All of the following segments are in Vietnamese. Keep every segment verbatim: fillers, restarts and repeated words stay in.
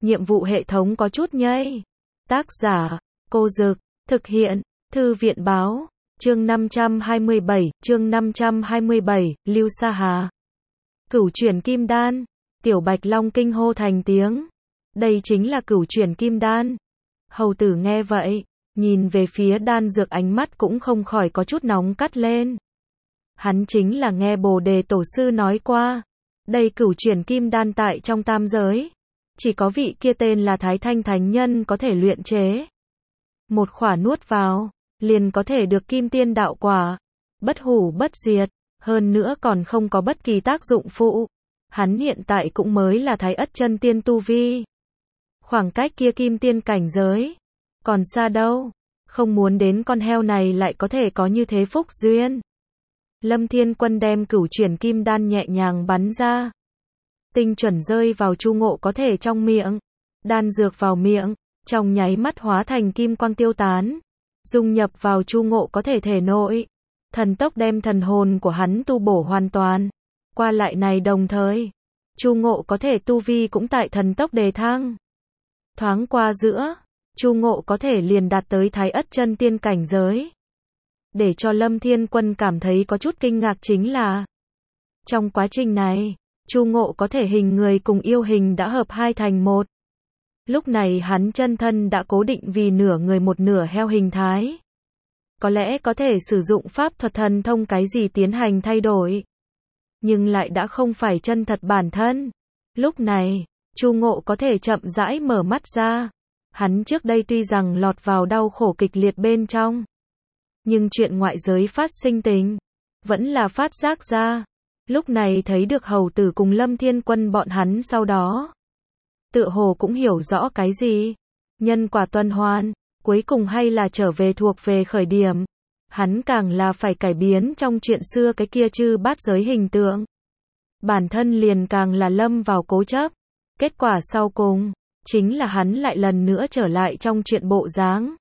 nhiệm vụ hệ thống có chút nhây. Tác giả, Cô Dực, thực hiện, Thư viện Báo, chương năm trăm hai mươi bảy, chương năm trăm hai mươi bảy, Lưu Sa Hà. Cửu chuyển kim đan, Tiểu Bạch Long kinh hô thành tiếng. Đây chính là cửu chuyển kim đan. Hầu tử nghe vậy, nhìn về phía đan dược ánh mắt cũng không khỏi có chút nóng cắt lên. Hắn chính là nghe Bồ Đề Tổ sư nói qua, đây cửu chuyển kim đan tại trong tam giới, chỉ có vị kia tên là Thái Thanh Thánh Nhân có thể luyện chế. Một khỏa nuốt vào, liền có thể được kim tiên đạo quả, bất hủ bất diệt, hơn nữa còn không có bất kỳ tác dụng phụ. Hắn hiện tại cũng mới là Thái Ất chân tiên tu vi. Khoảng cách kia kim tiên cảnh giới, còn xa đâu, không muốn đến con heo này lại có thể có như thế phúc duyên. Lâm Thiên Quân đem cửu chuyển kim đan nhẹ nhàng bắn ra. Tinh chuẩn rơi vào Chu Ngộ có thể trong miệng. Đan dược vào miệng, trong nháy mắt hóa thành kim quang tiêu tán. Dung nhập vào Chu Ngộ có thể thể nội. Thần tốc đem thần hồn của hắn tu bổ hoàn toàn. Qua lại này đồng thời, Chu Ngộ có thể tu vi cũng tại thần tốc đề thăng. Thoáng qua giữa, Chu Ngộ có thể liền đạt tới Thái Ất chân tiên cảnh giới. Để cho Lâm Thiên Quân cảm thấy có chút kinh ngạc chính là, trong quá trình này, Chu Ngộ có thể hình người cùng yêu hình đã hợp hai thành một. Lúc này hắn chân thân đã cố định vì nửa người một nửa heo hình thái. Có lẽ có thể sử dụng pháp thuật thần thông cái gì tiến hành thay đổi, nhưng lại đã không phải chân thật bản thân. Lúc này, Chu Ngộ có thể chậm rãi mở mắt ra. Hắn trước đây tuy rằng lọt vào đau khổ kịch liệt bên trong, nhưng chuyện ngoại giới phát sinh tình, vẫn là phát giác ra. Lúc này thấy được hầu tử cùng Lâm Thiên Quân bọn hắn sau đó, tựa hồ cũng hiểu rõ cái gì. Nhân quả tuần hoàn, cuối cùng hay là trở về thuộc về khởi điểm. Hắn càng là phải cải biến trong chuyện xưa cái kia chư bát giới hình tượng. Bản thân liền càng là lâm vào cố chấp. Kết quả sau cùng, chính là hắn lại lần nữa trở lại trong chuyện bộ dáng.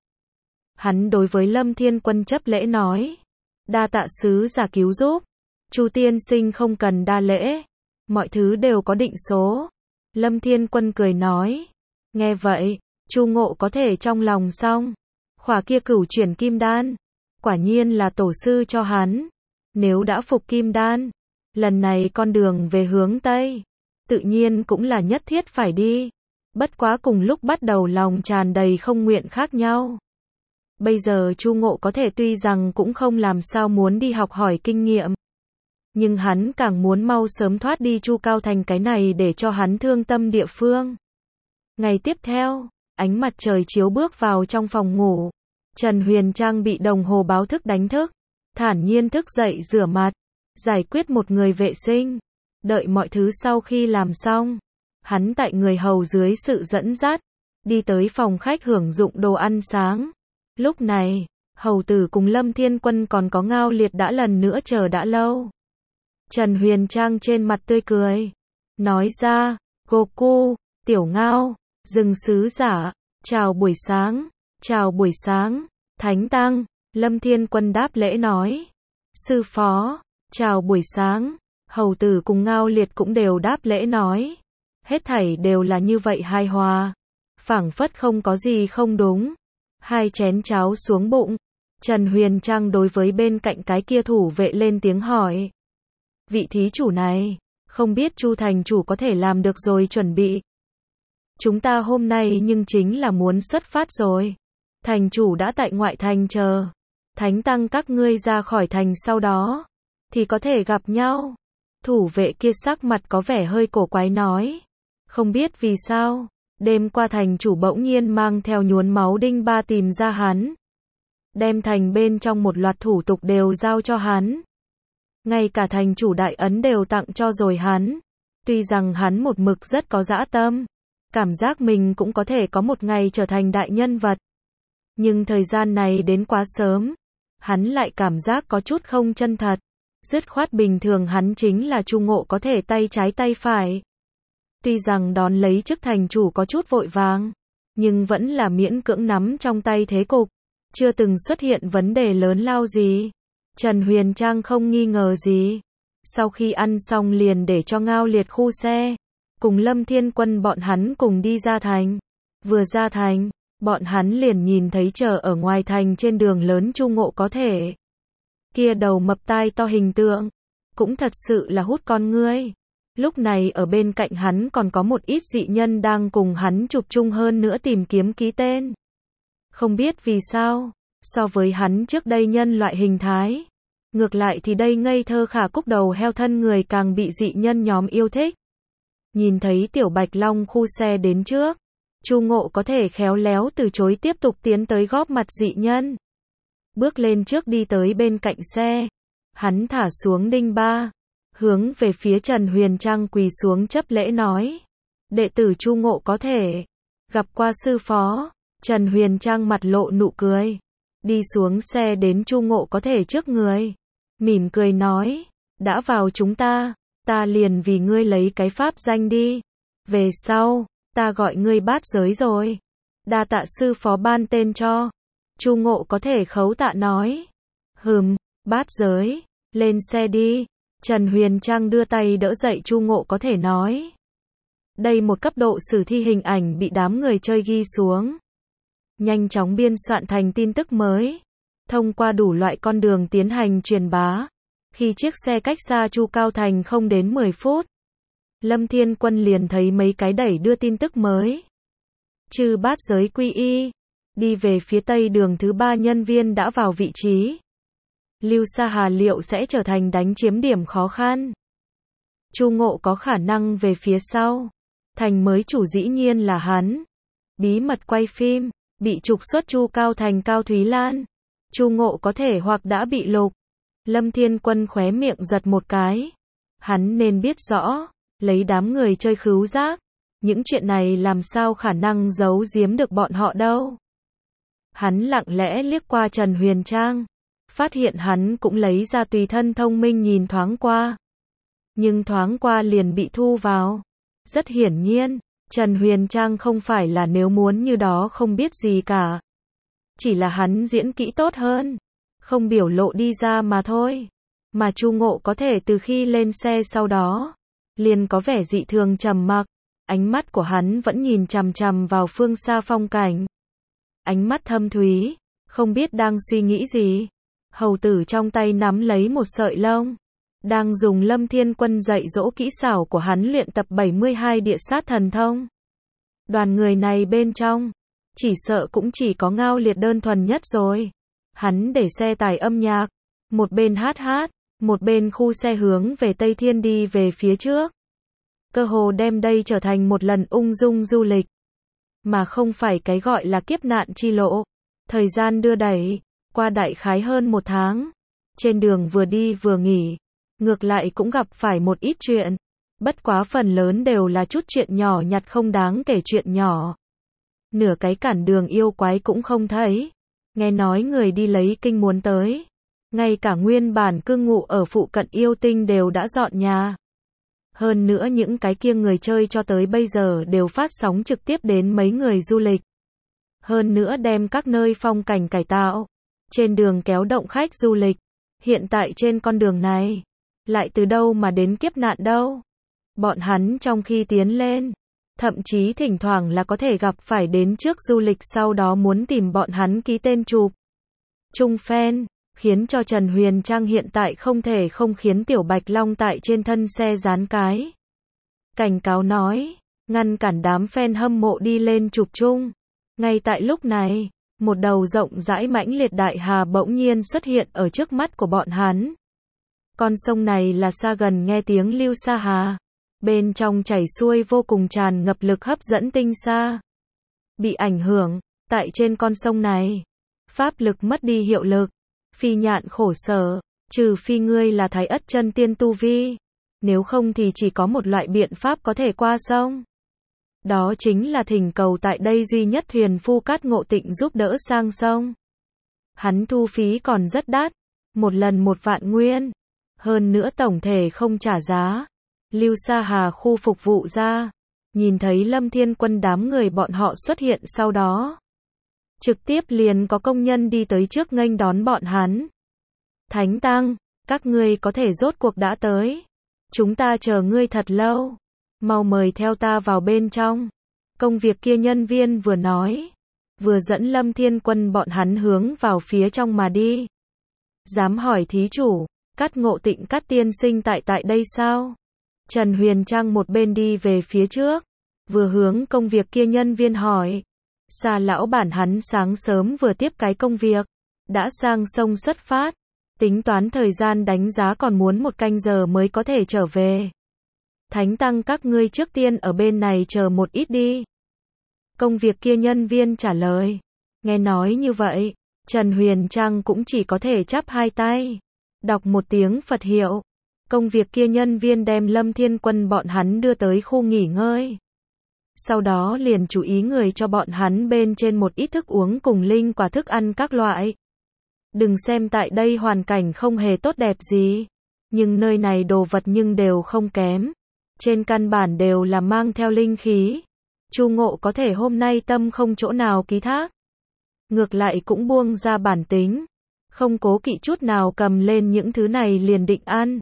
Hắn đối với Lâm Thiên Quân chấp lễ nói, đa tạ sứ giả cứu giúp. Chu tiên sinh không cần đa lễ, mọi thứ đều có định số. Lâm Thiên Quân cười nói. Nghe vậy, Chu Ngộ có thể trong lòng xong. Khỏa kia cửu chuyển kim đan, quả nhiên là tổ sư cho hắn. Nếu đã phục kim đan, lần này con đường về hướng Tây, tự nhiên cũng là nhất thiết phải đi. Bất quá cùng lúc bắt đầu lòng tràn đầy không nguyện khác nhau. Bây giờ Chu Ngộ có thể tuy rằng cũng không làm sao muốn đi học hỏi kinh nghiệm, nhưng hắn càng muốn mau sớm thoát đi Chu Cao Thành cái này để cho hắn thương tâm địa phương. Ngày tiếp theo, ánh mặt trời chiếu bước vào trong phòng ngủ. Trần Huyền Trang bị đồng hồ báo thức đánh thức, thản nhiên thức dậy rửa mặt, giải quyết một người vệ sinh. Đợi mọi thứ sau khi làm xong, hắn tại người hầu dưới sự dẫn dắt, đi tới phòng khách hưởng dụng đồ ăn sáng. Lúc này, hầu tử cùng Lâm Thiên Quân còn có Ngao Liệt đã lần nữa chờ đã lâu. Trần Huyền Trang trên mặt tươi cười, nói ra, Goku, Tiểu Ngao, Rừng sứ giả, chào buổi sáng, chào buổi sáng, Thánh Tăng. Lâm Thiên Quân đáp lễ nói, sư phó, chào buổi sáng. Hầu tử cùng Ngao Liệt cũng đều đáp lễ nói, hết thảy đều là như vậy hài hòa, phảng phất không có gì không đúng. Hai chén cháo xuống bụng, Trần Huyền Trang đối với bên cạnh cái kia thủ vệ lên tiếng hỏi, vị thí chủ này, không biết Chu thành chủ có thể làm được rồi chuẩn bị. Chúng ta hôm nay nhưng chính là muốn xuất phát rồi. Thành chủ đã tại ngoại thành chờ. Thánh Tăng các ngươi ra khỏi thành sau đó, thì có thể gặp nhau. Thủ vệ kia sắc mặt có vẻ hơi cổ quái nói. Không biết vì sao, đêm qua thành chủ bỗng nhiên mang theo nhuốm máu đinh ba tìm ra hắn. Đem thành bên trong một loạt thủ tục đều giao cho hắn. Ngay cả thành chủ đại ấn đều tặng cho rồi hắn. Tuy rằng hắn một mực rất có dã tâm, cảm giác mình cũng có thể có một ngày trở thành đại nhân vật. Nhưng thời gian này đến quá sớm, hắn lại cảm giác có chút không chân thật. Dứt khoát bình thường hắn chính là Chu Ngộ có thể tay trái tay phải. Tuy rằng đón lấy chức thành chủ có chút vội vàng, nhưng vẫn là miễn cưỡng nắm trong tay thế cục. Chưa từng xuất hiện vấn đề lớn lao gì. Trần Huyền Trang không nghi ngờ gì. Sau khi ăn xong liền để cho Ngao Liệt khu xe, cùng Lâm Thiên Quân bọn hắn cùng đi ra thành. Vừa ra thành, bọn hắn liền nhìn thấy chờ ở ngoài thành trên đường lớn Chu Ngộ Có Thể. Kia đầu mập tai to hình tượng, cũng thật sự là hút con ngươi. Lúc này ở bên cạnh hắn còn có một ít dị nhân đang cùng hắn chụp chung hơn nữa tìm kiếm ký tên. Không biết vì sao, so với hắn trước đây nhân loại hình thái, ngược lại thì đây ngây thơ khả cúc đầu heo thân người càng bị dị nhân nhóm yêu thích. Nhìn thấy Tiểu Bạch Long khu xe đến trước, Chu Ngộ Có Thể khéo léo từ chối tiếp tục tiến tới góp mặt dị nhân. Bước lên trước đi tới bên cạnh xe, hắn thả xuống đinh ba, hướng về phía Trần Huyền Trang quỳ xuống chấp lễ nói: đệ tử Chu Ngộ Có Thể, gặp qua sư phó. Trần Huyền Trang mặt lộ nụ cười, đi xuống xe đến Chu Ngộ Có Thể trước người, mỉm cười nói: đã vào chúng ta, ta liền vì ngươi lấy cái pháp danh đi, về sau, ta gọi ngươi Bát Giới rồi. Đa tạ sư phó ban tên cho. Chu Ngộ Có Thể khấu tạ nói: hừm, Bát Giới, lên xe đi. Trần Huyền Trang đưa tay đỡ dậy Chu Ngộ Có Thể nói. Đây một cấp độ sử thi hình ảnh bị đám người chơi ghi xuống, nhanh chóng biên soạn thành tin tức mới, thông qua đủ loại con đường tiến hành truyền bá. Khi chiếc xe cách xa Chu Cao Thành không đến mười phút, Lâm Thiên Quân liền thấy mấy cái đẩy đưa tin tức mới. Trừ Bát Giới quy y, đi về phía tây đường thứ ba nhân viên đã vào vị trí. Lưu Sa Hà liệu sẽ trở thành đánh chiếm điểm khó khăn. Chu Ngộ có khả năng về phía sau. Thành mới chủ dĩ nhiên là hắn. Bí mật quay phim, bị trục xuất Chu Cao Thành Cao Thúy Lan. Chu Ngộ có thể hoặc đã bị lục. Lâm Thiên Quân khóe miệng giật một cái. Hắn nên biết rõ, lấy đám người chơi khứu giác, những chuyện này làm sao khả năng giấu giếm được bọn họ đâu. Hắn lặng lẽ liếc qua Trần Huyền Trang, phát hiện hắn cũng lấy ra tùy thân thông minh nhìn thoáng qua. Nhưng thoáng qua liền bị thu vào. Rất hiển nhiên, Trần Huyền Trang không phải là nếu muốn như đó không biết gì cả. Chỉ là hắn diễn kỹ tốt hơn, không biểu lộ đi ra mà thôi. Mà Chu Ngộ có thể từ khi lên xe sau đó, liền có vẻ dị thường trầm mặc. Ánh mắt của hắn vẫn nhìn chằm chằm vào phương xa phong cảnh. Ánh mắt thâm thúy, không biết đang suy nghĩ gì. Hầu tử trong tay nắm lấy một sợi lông, đang dùng Lâm Thiên Quân dạy dỗ kỹ xảo của hắn luyện tập bảy mươi hai địa sát thần thông. Đoàn người này bên trong, chỉ sợ cũng chỉ có Ngao Liệt đơn thuần nhất rồi. Hắn để xe tải âm nhạc, một bên hát hát, một bên khu xe hướng về Tây Thiên đi về phía trước. Cơ hồ đem đây trở thành một lần ung dung du lịch, mà không phải cái gọi là kiếp nạn chi lộ. Thời gian đưa đẩy, qua đại khái hơn một tháng. Trên đường vừa đi vừa nghỉ, ngược lại cũng gặp phải một ít chuyện. Bất quá phần lớn đều là chút chuyện nhỏ nhặt không đáng kể chuyện nhỏ. Nửa cái cản đường yêu quái cũng không thấy. Nghe nói người đi lấy kinh muốn tới. Ngay cả nguyên bản cư ngụ ở phụ cận yêu tinh đều đã dọn nhà. Hơn nữa những cái kia người chơi cho tới bây giờ đều phát sóng trực tiếp đến mấy người du lịch. Hơn nữa đem các nơi phong cảnh cải tạo. Trên đường kéo động khách du lịch. Hiện tại trên con đường này, lại từ đâu mà đến kiếp nạn đâu. Bọn hắn trong khi tiến lên, thậm chí thỉnh thoảng là có thể gặp phải đến trước du lịch sau đó muốn tìm bọn hắn ký tên chụp chung fan, khiến cho Trần Huyền Trang hiện tại không thể không khiến Tiểu Bạch Long tại trên thân xe dán cái cảnh cáo nói, ngăn cản đám fan hâm mộ đi lên chụp chung. Ngay tại lúc này, một đầu rộng rãi mãnh liệt đại hà bỗng nhiên xuất hiện ở trước mắt của bọn hắn. Con sông này là xa gần nghe tiếng Lưu Sa Hà. Bên trong chảy xuôi vô cùng tràn ngập lực hấp dẫn tinh xa. Bị ảnh hưởng, tại trên con sông này, pháp lực mất đi hiệu lực. Phi nhạn khổ sở, trừ phi ngươi là Thái Ất chân tiên tu vi. Nếu không thì chỉ có một loại biện pháp có thể qua sông. Đó chính là thỉnh cầu tại đây duy nhất thuyền phu Cát Ngộ Tịnh giúp đỡ sang sông. Hắn thu phí còn rất đắt, một lần một vạn nguyên. Hơn nữa tổng thể không trả giá. Lưu Sa Hà khu phục vụ ra, nhìn thấy Lâm Thiên Quân đám người bọn họ xuất hiện sau đó. Trực tiếp liền có công nhân đi tới trước nghênh đón bọn hắn. Thánh Tăng, các ngươi có thể rốt cuộc đã tới. Chúng ta chờ ngươi thật lâu. mau mời theo ta vào bên trong. Công việc kia nhân viên vừa nói, vừa dẫn Lâm Thiên Quân bọn hắn hướng vào phía trong mà đi. Dám hỏi thí chủ, Cát Ngộ Tịnh Cát tiên sinh tại tại đây sao? Trần Huyền Trang một bên đi về phía trước, vừa hướng công việc kia nhân viên hỏi. Sa lão bản hắn sáng sớm vừa tiếp cái công việc, đã sang sông xuất phát, tính toán thời gian đánh giá còn muốn một canh giờ mới có thể trở về. Thánh tăng các ngươi trước tiên ở bên này chờ một ít đi. Công việc kia nhân viên trả lời. Nghe nói như vậy, Trần Huyền Trang cũng chỉ có thể chắp hai tay, đọc một tiếng Phật hiệu. Công việc kia nhân viên đem Lâm Thiên Quân bọn hắn đưa tới khu nghỉ ngơi. Sau đó liền chú ý người cho bọn hắn bên trên một ít thức uống cùng linh quả thức ăn các loại. Đừng xem tại đây hoàn cảnh không hề tốt đẹp gì, nhưng nơi này đồ vật nhưng đều không kém. Trên căn bản đều là mang theo linh khí. Chu Ngộ có thể hôm nay tâm không chỗ nào ký thác, ngược lại cũng buông ra bản tính, không cố kỵ chút nào cầm lên những thứ này liền định ăn.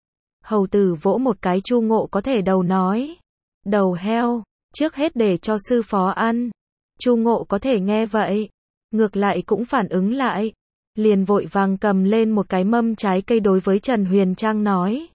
Hầu tử vỗ một cái Chu Ngộ có thể đầu nói, đầu heo, trước hết để cho sư phó ăn. Chu Ngộ có thể nghe vậy, ngược lại cũng phản ứng lại, liền vội vàng cầm lên một cái mâm trái cây đối với Trần Huyền Trang nói.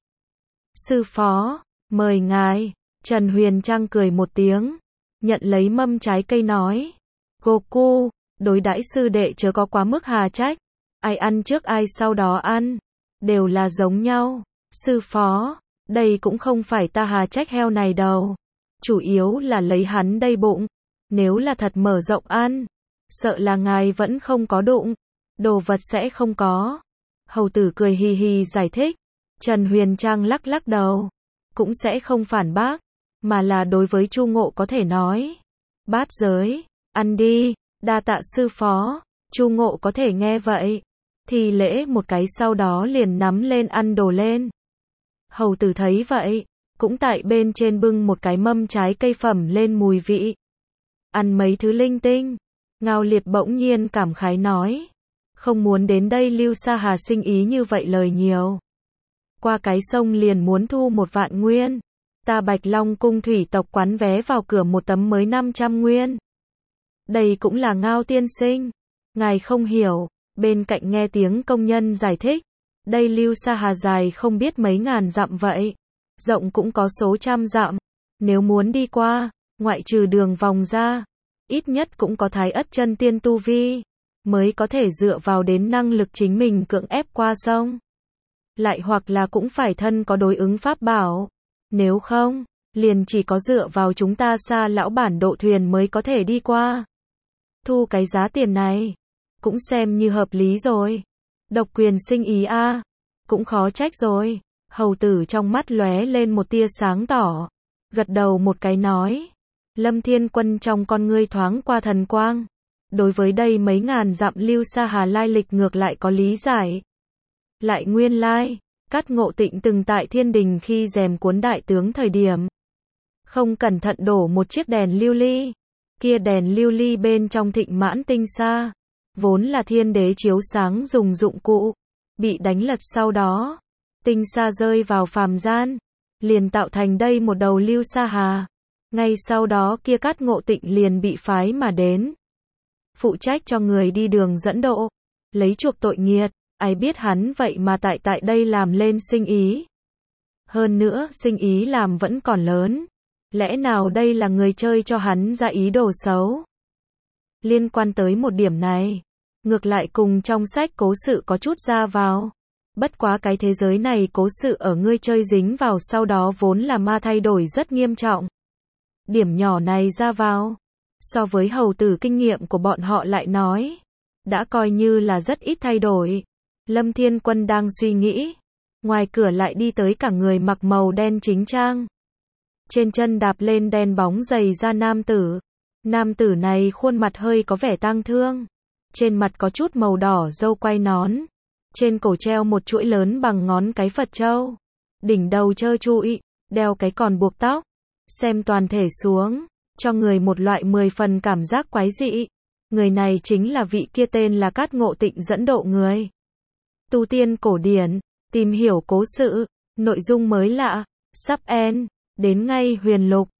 Sư phó, mời ngài. Trần Huyền Trang cười một tiếng, nhận lấy mâm trái cây nói. Goku, đối đãi sư đệ chớ có quá mức hà trách, ai ăn trước ai sau đó ăn, đều là giống nhau. Sư phó, đây cũng không phải ta hà trách heo này đâu, chủ yếu là lấy hắn đây bụng, nếu là thật mở rộng ăn, sợ là ngài vẫn không có đụng, đồ vật sẽ không có. Hầu tử cười hì hì giải thích. Trần Huyền Trang lắc lắc đầu, cũng sẽ không phản bác, mà là đối với Chu Ngộ có thể nói. Bát giới, ăn đi, đa tạ sư phó. Chu Ngộ có thể nghe vậy, thì lễ một cái sau đó liền nắm lên ăn đồ lên. Hầu tử thấy vậy, cũng tại bên trên bưng một cái mâm trái cây phẩm lên mùi vị. Ăn mấy thứ linh tinh. Ngao Liệt bỗng nhiên cảm khái nói. Không muốn đến đây Lưu Sa Hà sinh ý như vậy lời nhiều. Qua cái sông liền muốn thu một vạn nguyên. Ta Bạch Long cung thủy tộc quán vé vào cửa một tấm mới năm trăm nguyên. Đây cũng là Ngao tiên sinh. Ngài không hiểu. Bên cạnh nghe tiếng công nhân giải thích. Đây Lưu Sa Hà dài không biết mấy ngàn dặm vậy. Rộng cũng có số trăm dặm. Nếu muốn đi qua, ngoại trừ đường vòng ra, ít nhất cũng có thái ất chân tiên tu vi, mới có thể dựa vào đến năng lực chính mình cưỡng ép qua sông. Lại hoặc là cũng phải thân có đối ứng pháp bảo. Nếu không, liền chỉ có dựa vào chúng ta Sa lão bản độ thuyền mới có thể đi qua. Thu cái giá tiền này, cũng xem như hợp lý rồi. Độc quyền sinh ý a, à, cũng khó trách rồi. Hầu tử trong mắt lóe lên một tia sáng tỏ, gật đầu một cái nói. Lâm Thiên Quân trong con ngươi thoáng qua thần quang. Đối với đây mấy ngàn dặm Lưu Sa Hà lai lịch ngược lại có lý giải. Lại nguyên lai, Cát Ngộ Tịnh từng tại Thiên Đình khi rèm cuốn đại tướng thời điểm, không cẩn thận đổ một chiếc đèn lưu ly. Kia đèn lưu ly bên trong thịnh mãn tinh sa, vốn là thiên đế chiếu sáng dùng dụng cụ, bị đánh lật sau đó, tinh sa rơi vào phàm gian, liền tạo thành đây một đầu Lưu Sa Hà. Ngay sau đó kia Cát Ngộ Tịnh liền bị phái mà đến, phụ trách cho người đi đường dẫn độ, lấy chuộc tội nghiệt. Ai biết hắn vậy mà tại tại đây làm lên sinh ý. Hơn nữa, sinh ý làm vẫn còn lớn. Lẽ nào đây là người chơi cho hắn ra ý đồ xấu? Liên quan tới một điểm này, ngược lại cùng trong sách cố sự có chút ra vào. Bất quá cái thế giới này cố sự ở ngươi chơi dính vào sau đó vốn là ma thay đổi rất nghiêm trọng. Điểm nhỏ này ra vào, so với hầu tử kinh nghiệm của bọn họ lại nói, đã coi như là rất ít thay đổi. Lâm Thiên Quân đang suy nghĩ, ngoài cửa lại đi tới cả người mặc màu đen chính trang, trên chân đạp lên đen bóng giày da nam tử. Nam tử này khuôn mặt hơi có vẻ tang thương, trên mặt có chút màu đỏ râu quai nón, trên cổ treo một chuỗi lớn bằng ngón cái Phật châu, đỉnh đầu trơ trụi, đeo cái còn buộc tóc, xem toàn thể xuống, cho người một loại mười phần cảm giác quái dị. Người này chính là vị kia tên là Cát Ngộ Tịnh dẫn độ người. Tu tiên cổ điển, tìm hiểu cố sự, nội dung mới lạ, sub en, đến ngay huyền lục.